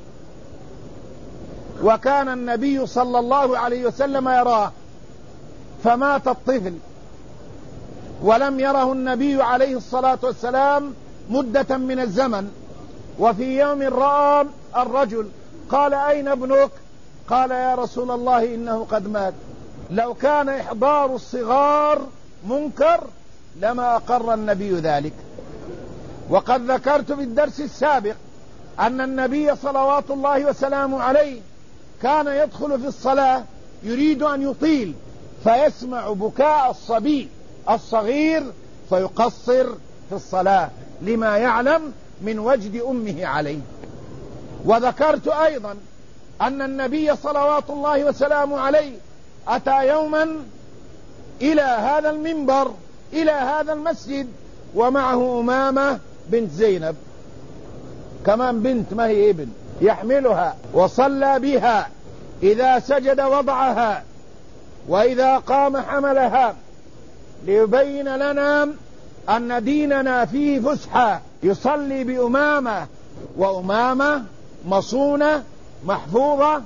وكان النبي صلى الله عليه وسلم يراه، فمات الطفل ولم يره النبي عليه الصلاة والسلام مدة من الزمن. وفي يوم رأى الرجل، قال: أين ابنك؟ قال: يا رسول الله إنه قد مات. لو كان إحضار الصغار منكر لما أقر النبي ذلك. وقد ذكرت في الدرس السابق أن النبي صلوات الله وسلامه عليه كان يدخل في الصلاة يريد أن يطيل، فيسمع بكاء الصبي الصغير فيقصر في الصلاة لما يعلم من وجد أمه عليه. وذكرت أيضا أن النبي صلوات الله وسلامه عليه أتى يوما إلى هذا المنبر، إلى هذا المسجد، ومعه أمامة بنت زينب، كمان بنت ما هي ابن، يحملها، وصلى بها، إذا سجد وضعها وإذا قام حملها، ليبين لنا أن ديننا فيه فسحة. يصلي بأمامة، وأمامة مصونة محفوظة،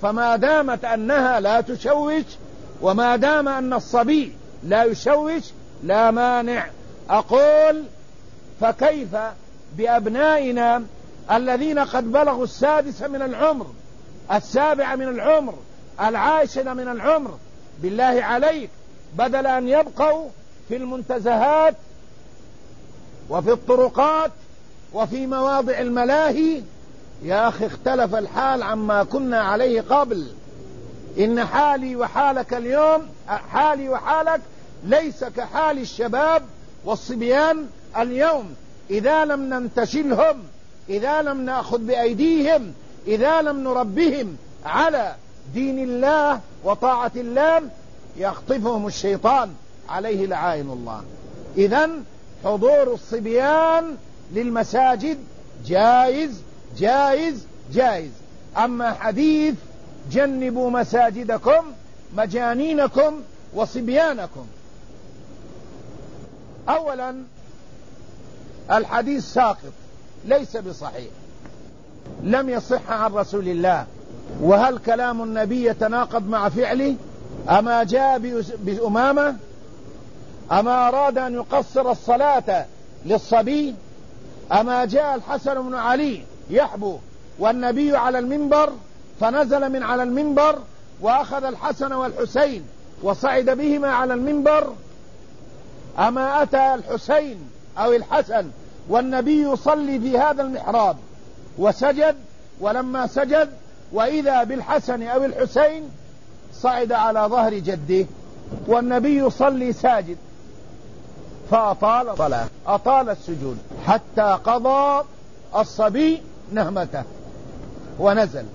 فما دامت أنها لا تشوش وما دام أن الصبي لا يشوش لا مانع. أقول فكيف بأبنائنا الذين قد بلغوا 6 من العمر 7 من العمر 10 من العمر؟ بالله عليك، بدل أن يبقوا في المنتزهات وفي الطرقات وفي مواضع الملاهي، يا أخي اختلف الحال عما كنا عليه قبل. إن حالي وحالك اليوم، حالي وحالك ليس كحال الشباب والصبيان اليوم. إذا لم ننتشلهم، إذا لم نأخذ بأيديهم، إذا لم نربهم على دين الله وطاعة الله، يخطفهم الشيطان عليه لعائن الله. إذن حضور الصبيان للمساجد جائز جائز جائز. أما حديث جنبوا مساجدكم مجانينكم وصبيانكم، أولا الحديث ساقط ليس بصحيح، لم يصح عن رسول الله. وهل كلام النبي يتناقض مع فعله؟ أما جاء بأمامة؟ أما أراد أن يقصر الصلاة للصبي؟ أما جاء الحسن بن علي يحبو والنبي على المنبر فنزل من على المنبر وأخذ الحسن والحسين وصعد بهما على المنبر؟ أما أتى الحسين أو الحسن والنبي يصلي في هذا المحراب وسجد، ولما سجد وإذا بالحسن أو الحسين صعد على ظهر جده والنبي يصلي ساجد، فأطال الصلاة، أطال السجود حتى قضى الصبي نهمته ونزل.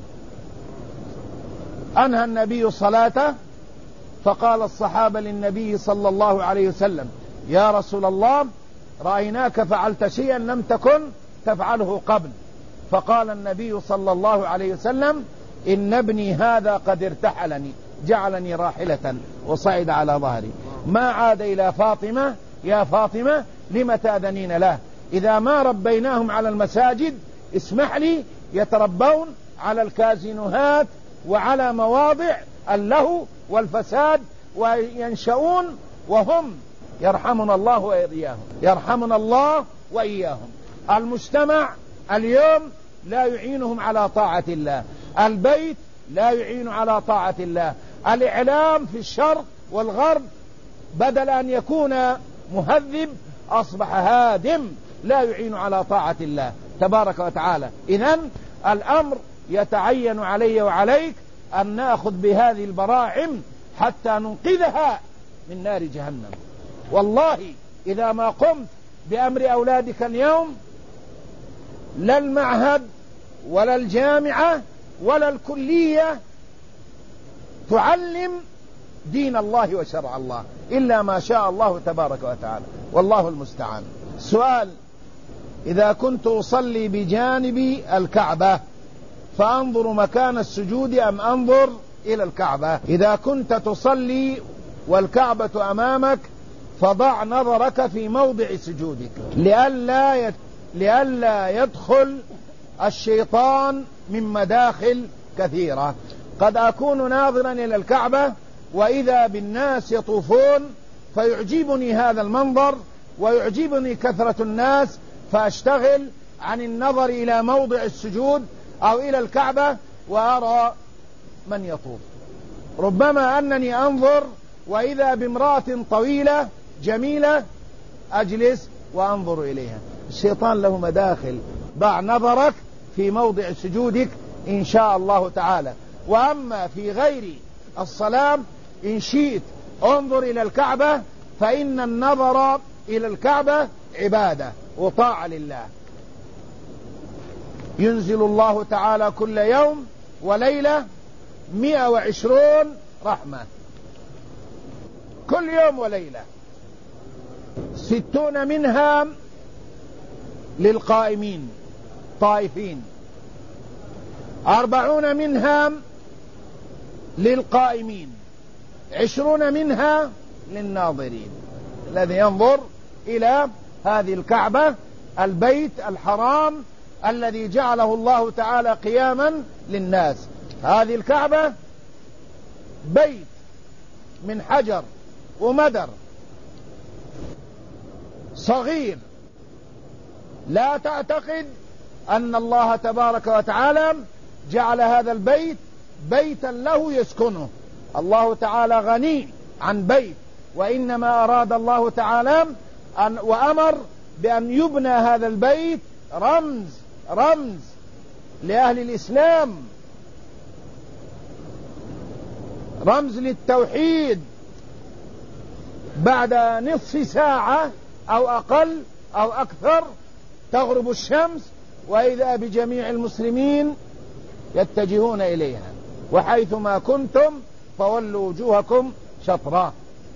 أنهى النبي صلاته، فقال الصحابة للنبي صلى الله عليه وسلم: يا رسول الله، رأيناك فعلت شيئا لم تكن تفعله قبل. فقال النبي صلى الله عليه وسلم: إن ابني هذا قد ارتحلني، جعلني راحلة وصعد على ظهري. ما عاد إلى فاطمة: يا فاطمة لم تأذنين له؟ إذا ما ربيناهم على المساجد اسمح لي يتربون على الكازينوهات وعلى مواضع اللهو والفساد وينشؤون وهم يرحمنا الله وإياهم، يرحمنا الله وإياهم. المجتمع اليوم لا يعينهم على طاعة الله، البيت لا يعين على طاعة الله، الإعلام في الشرق والغرب بدل أن يكون مهذب أصبح هادم لا يعين على طاعة الله تبارك وتعالى. إذن الأمر يتعين علي وعليك أن نأخذ بهذه البراعم حتى ننقذها من نار جهنم. والله إذا ما قمت بأمر أولادك اليوم، لا المعهد ولا الجامعة ولا الكلية تعلم دين الله وشرع الله إلا ما شاء الله تبارك وتعالى، والله المستعان. سؤال: إذا كنت أصلي بجانب الكعبة فأنظر مكان السجود أم أنظر إلى الكعبة؟ إذا كنت تصلي والكعبة أمامك فضع نظرك في موضع سجودك لئلا يدخل الشيطان من مداخل كثيرة. قد أكون ناظرا إلى الكعبة وإذا بالناس يطوفون فيعجبني هذا المنظر ويعجبني كثرة الناس، فأشتغل عن النظر إلى موضع السجود أو إلى الكعبة وأرى من يطوف. ربما أنني أنظر وإذا بامرأة طويلة جميلة أجلس وأنظر إليها. الشيطان له مداخل. ضع نظرك في موضع سجودك إن شاء الله تعالى. وأما في غير الصلاة إن شئت انظر إلى الكعبة، فإن النظر إلى الكعبة عبادة وطاعة لله. ينزل الله تعالى كل يوم وليلة 120 رحمة، كل يوم وليلة، 60 منها للقائمين طائفين، 40 منها للقائمين، 20 منها للناظرين. الذي ينظر إلى هذه الكعبة البيت الحرام الذي جعله الله تعالى قياما للناس. هذه الكعبة بيت من حجر ومدر صغير، لا تعتقد أن الله تبارك وتعالى جعل هذا البيت بيتا له يسكنه. الله تعالى غني عن بيت، وإنما أراد الله تعالى وأمر بأن يبنى هذا البيت رمز لأهل الإسلام، رمز للتوحيد. بعد نصف ساعة أو أقل أو أكثر تغرب الشمس، وإذا بجميع المسلمين يتجهون إليها، وحيثما كنتم فولوا وجوهكم شطرا.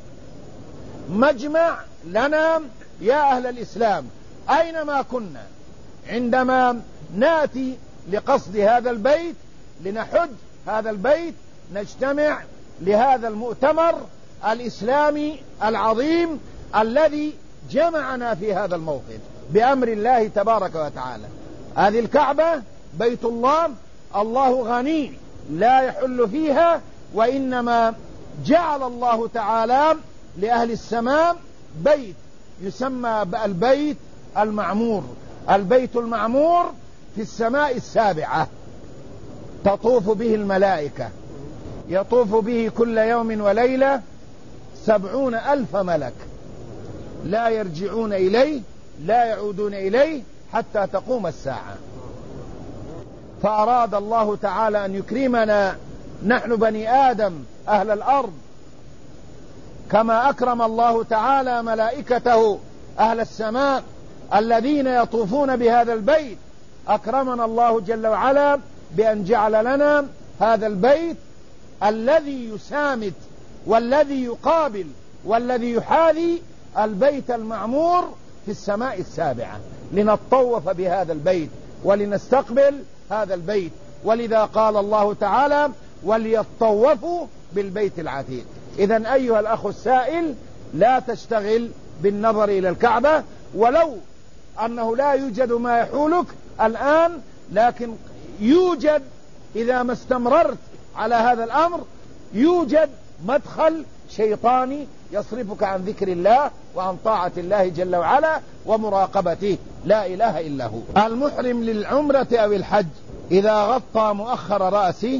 مجمع لنا يا أهل الإسلام أينما كنا، عندما نأتي لقصد هذا البيت لنحج هذا البيت نجتمع لهذا المؤتمر الإسلامي العظيم الذي جمعنا في هذا الموطن بأمر الله تبارك وتعالى. هذه الكعبة بيت الله، الله غني لا يحل فيها، وإنما جعل الله تعالى لأهل السماء بيت يسمى البيت المعمور. البيت المعمور في السماء السابعة تطوف به الملائكة، يطوف به كل يوم وليلة 70,000 ملك، لا يرجعون إليه، لا يعودون إليه حتى تقوم الساعة. فأراد الله تعالى أن يكرمنا نحن بني آدم أهل الأرض، كما أكرم الله تعالى ملائكته أهل السماء الذين يطوفون بهذا البيت. أكرمنا الله جل وعلا بأن جعل لنا هذا البيت الذي يسامت والذي يقابل والذي يحاذي البيت المعمور في السماء السابعة، لنطوف بهذا البيت ولنستقبل هذا البيت. ولذا قال الله تعالى وليطوفوا بالبيت العتيق. إذن أيها الأخ السائل، لا تشتغل بالنظر إلى الكعبة، ولو أنه لا يوجد ما يحولك الآن، لكن يوجد إذا ما استمررت على هذا الأمر، يوجد مدخل شيطاني يصرفك عن ذكر الله وعن طاعة الله جل وعلا ومراقبته، لا إله إلا هو. المحرم للعمرة أو الحج إذا غطى مؤخر رأسه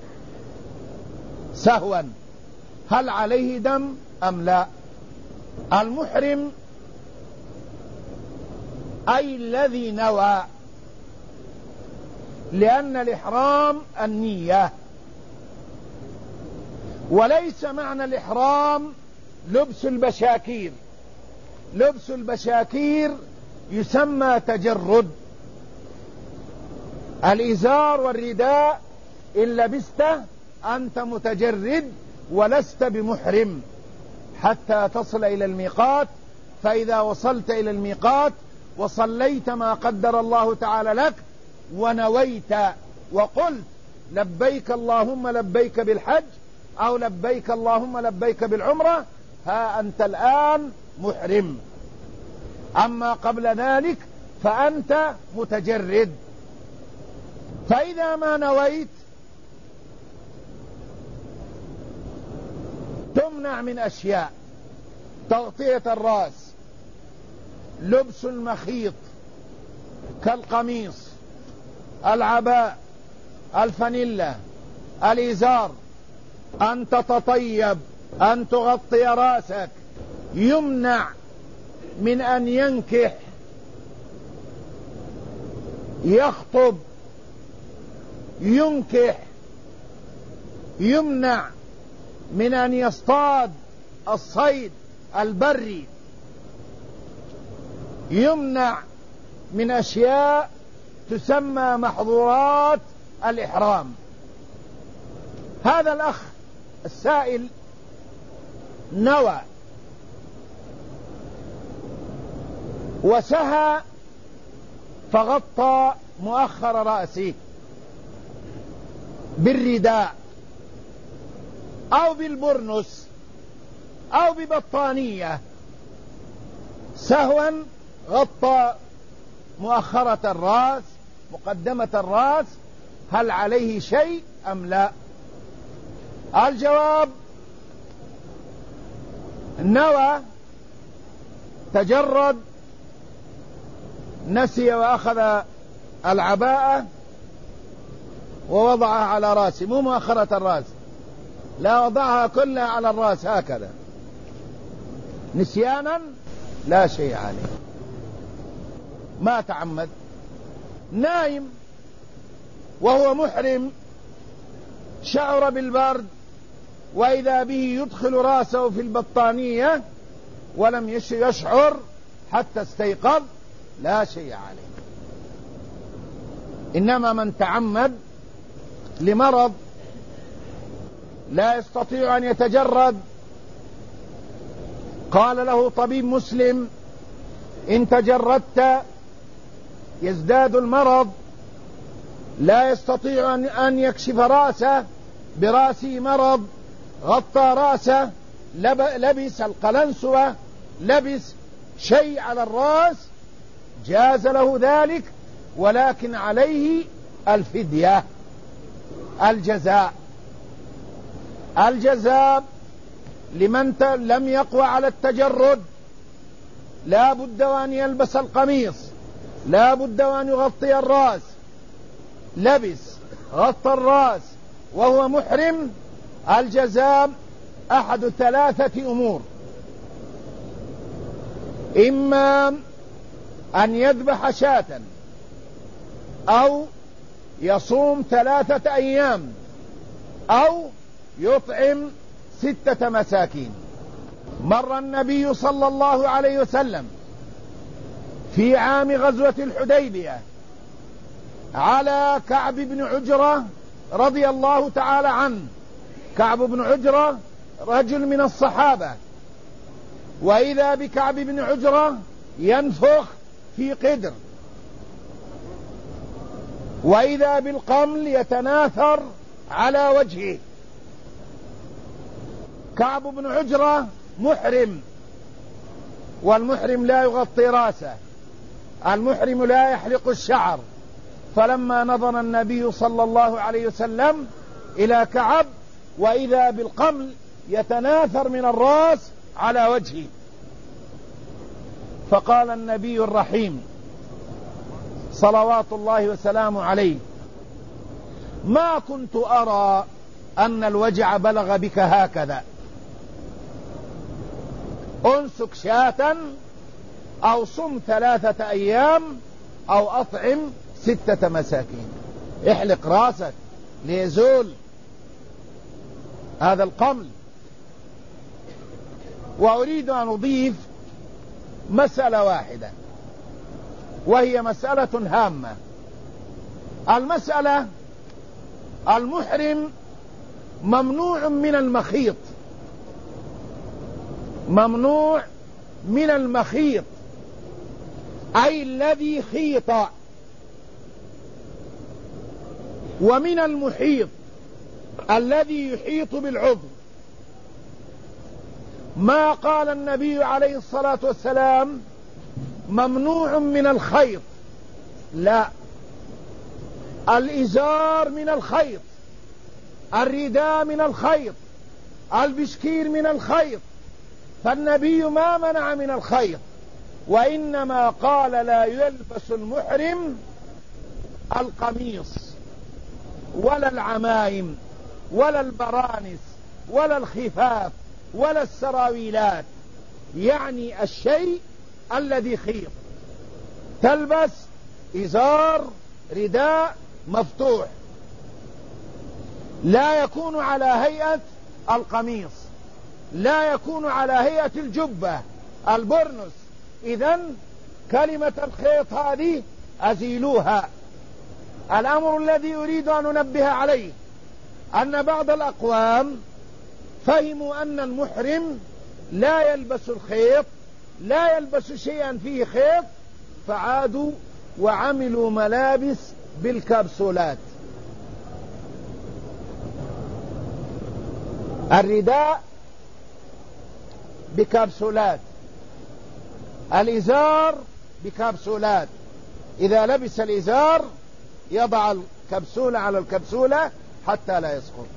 سهوا هل عليه دم أم لا؟ المحرم أي الذي نوى، لأن الإحرام النية، وليس معنى الإحرام لبس البشاكير. لبس البشاكير يسمى تجرد. الإزار والرداء إن لبسته أنت متجرد ولست بمحرم حتى تصل إلى الميقات. فإذا وصلت إلى الميقات وصليت ما قدر الله تعالى لك ونويت وقلت لبيك اللهم لبيك بالحج أو لبيك اللهم لبيك بالعمرة، ها أنت الآن محرم. أما قبل ذلك فأنت متجرد. فإذا ما نويت تمنع من أشياء: تغطية الرأس، لبس المخيط كالقميص، العباء، الفانيلا، الإزار، أن تتطيب، أن تغطي رأسك. يمنع من أن ينكح، يخطب، ينكح. يمنع من أن يصطاد الصيد البري. يمنع من أشياء تسمى محظورات الإحرام. هذا الأخ السائل نوى وسهى فغطى مؤخر رأسه بالرداء أو بالبرنس أو ببطانية، سهوا غطى مؤخرة الرأس، مقدمة الرأس، هل عليه شيء أم لا؟ الجواب: نوى، تجرد، نسي وأخذ العباءة ووضعها على رأسه، مو مؤخرة الرأس، لا، وضعها كلها على الرأس هكذا نسيانا لا شيء عليه، ما تعمد. نايم وهو محرم، شعر بالبرد وإذا به يدخل رأسه في البطانية ولم يشعر حتى استيقظ، لا شيء عليه. إنما من تعمد لمرض لا يستطيع أن يتجرد، قال له طبيب مسلم: إن تجردت يزداد المرض، لا يستطيع أن يكشف رأسه، برأسه مرض، غطى رأسه، لبس القلنسوة، لبس شيء على الرأس، جاز له ذلك، ولكن عليه الفدية، الجزاء لمن لم يقوى على التجرد، لا بد وأن يلبس القميص، لا بد وأن يغطي الرأس، لبس غطى الرأس وهو محرم، الجزاء أحد 3 أمور: إما أن يذبح شاة، أو يصوم 3 أيام، أو يطعم 6 مساكين. مر النبي صلى الله عليه وسلم في عام غزوة الحديبية على كعب بن عجرة رضي الله تعالى عنه. كعب بن عجرة رجل من الصحابة، وإذا بكعب بن عجرة ينفخ في قدر، وإذا بالقمل يتناثر على وجهه. كعب بن عجرة محرم، والمحرم لا يغطي راسه، المحرم لا يحلق الشعر. فلما نظر النبي صلى الله عليه وسلم إلى كعب وإذا بالقمل يتناثر من الرأس على وجهه، فقال النبي الرحيم صلوات الله وسلامه عليه: ما كنت أرى أن الوجع بلغ بك هكذا، أنسك شاة، أو صم 3 أيام، أو أطعم 6 مساكين. احلق راسك ليزول هذا القمل. وأريد أن أضيف مسألة واحدة، وهي مسألة هامة. المسألة: المحرم ممنوع من المخيط، ممنوع من المخيط، أي الذي خيط، ومن المحيط الذي يحيط بالعضو. ما قال النبي عليه الصلاة والسلام ممنوع من الخيط، لا، الإزار من الخيط، الرداء من الخيط، البشكير من الخيط، فالنبي ما منع من الخيط، وإنما قال لا يلبس المحرم القميص ولا العمائم ولا البرانس ولا الخفاف ولا السراويلات، يعني الشيء الذي خيط. تلبس إزار رداء مفتوح لا يكون على هيئة القميص، لا يكون على هيئة الجبة البرنس. إذن كلمة الخيط هذه أزيلوها. الأمر الذي أريد أن أنبه عليه أن بعض الأقوام فهموا أن المحرم لا يلبس الخيط، لا يلبس شيئا فيه خيط، فعادوا وعملوا ملابس بالكبسولات. الرداء بكبسولات، الإزار بكبسولات، إذا لبس الإزار يضع الكبسولة على الكبسولة حتى لا يسقط.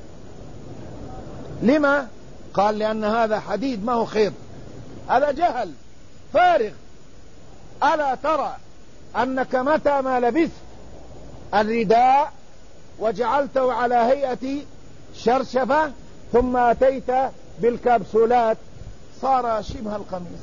لما؟ قال لأن هذا حديد ما هو خيط. هذا جهل فارغ. ألا ترى أنك متى ما لبثت الرداء وجعلته على هيئة شرشفة ثم أتيت بالكبسولات صار شبه القميص،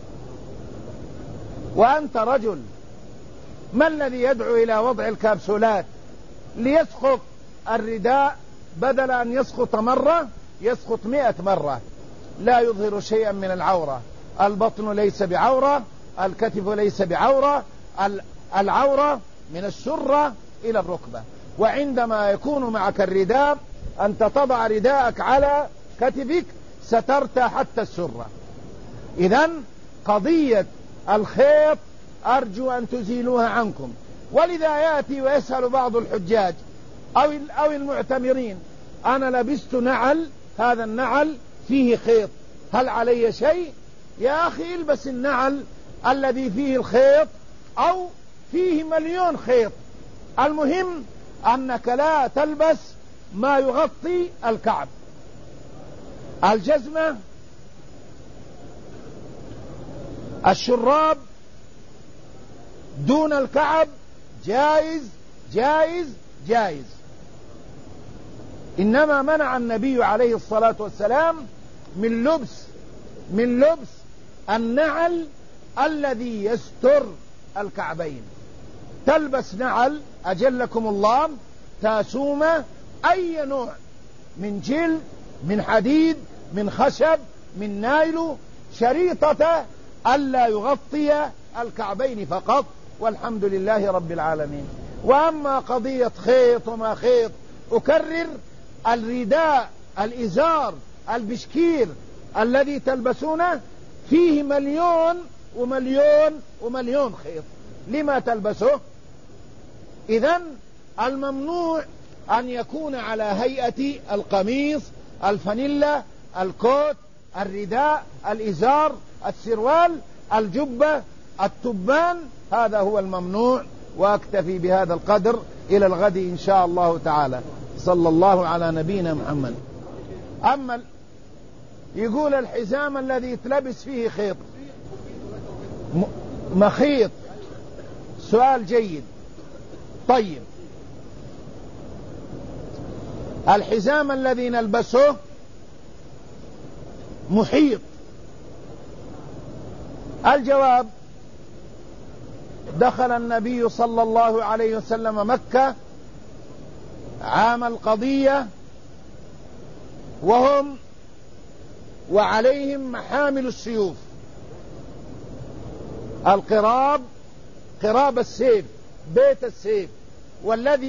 وأنت رجل، ما الذي يدعو إلى وضع الكبسولات؟ ليسقط الرداء، بدل أن يسقط مرة يسقط 100 مرة، لا يظهر شيئا من العورة. البطن ليس بعورة، الكتف ليس بعورة، العورة من السرة إلى الركبة. وعندما يكون معك الرداء أنت تضع رداءك على كتفك سترت حتى السرة. إذن قضية الخيط أرجو أن تزيلوها عنكم. ولذا يأتي ويسأل بعض الحجاج أو المعتمرين: أنا لبست نعل، هذا النعل فيه خيط، هل علي شيء؟ يا أخي البس النعل الذي فيه الخيط أو فيه 1,000,000 خيط، المهم أنك لا تلبس ما يغطي الكعب. الجزمة، الشراب دون الكعب جائز جائز جائز. إنما منع النبي عليه الصلاة والسلام من لبس النعل الذي يستر الكعبين. تلبس نعل أجلكم الله تاسومة أي نوع، من جلد، من حديد، من خشب، من نايلو، شريطة ألا يغطي الكعبين فقط، والحمد لله رب العالمين. وأما قضية خيط وما خيط، أكرر: الرداء، الإزار، البشكير الذي تلبسونه فيه 1,000,000 ومليون ومليون خيط، لما تلبسه؟ إذن الممنوع أن يكون على هيئة القميص، الفانيلا، الكوت، الرداء، الإزار، السروال، الجبة، التبان، هذا هو الممنوع. وأكتفي بهذا القدر، إلى الغد إن شاء الله تعالى. صلى الله على نبينا محمد. أما يقول الحزام الذي يتلبس فيه خيط مخيط، سؤال جيد. طيب، الحزام الذي نلبسه محيط. الجواب: دخل النبي صلى الله عليه وسلم مكة عام القضية وعليهم محامل السيوف، القراب، قراب السيف، بيت السيف، والذي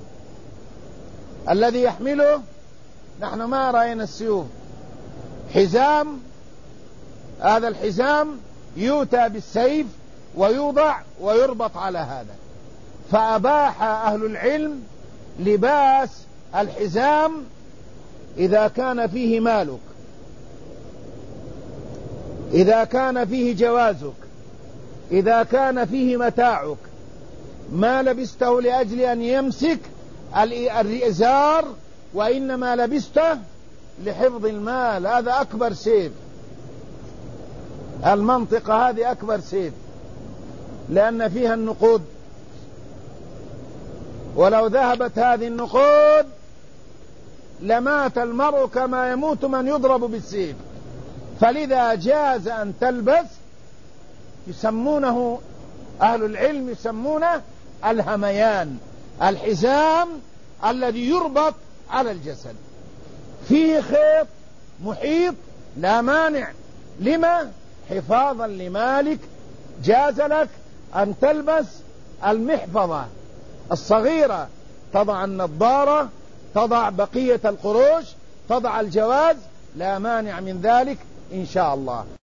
يحمله نحن ما رأينا السيوف، حزام. هذا الحزام يؤتى بالسيف ويوضع ويربط على هذا. فأباح أهل العلم لباس الحزام إذا كان فيه مالك، إذا كان فيه جوازك، إذا كان فيه متاعك، ما لبسته لأجل أن يمسك الإزار، وإنما لبسته لحفظ المال. هذا أكبر سيف، المنطقة هذه أكبر سيف، لأن فيها النقود، ولو ذهبت هذه النقود لمات المرء كما يموت من يضرب بالسيف. فلذا جاز أن تلبس، يسمونه أهل العلم يسمونه الهميان، الحزام الذي يربط على الجسد، فيه خيط محيط، لا مانع. لما؟ حفاظا لمالك جاز لك أن تلبس المحفظة الصغيرة، تضع النظارة، تضع بقية القروش، تضع الجواز، لا مانع من ذلك إن شاء الله.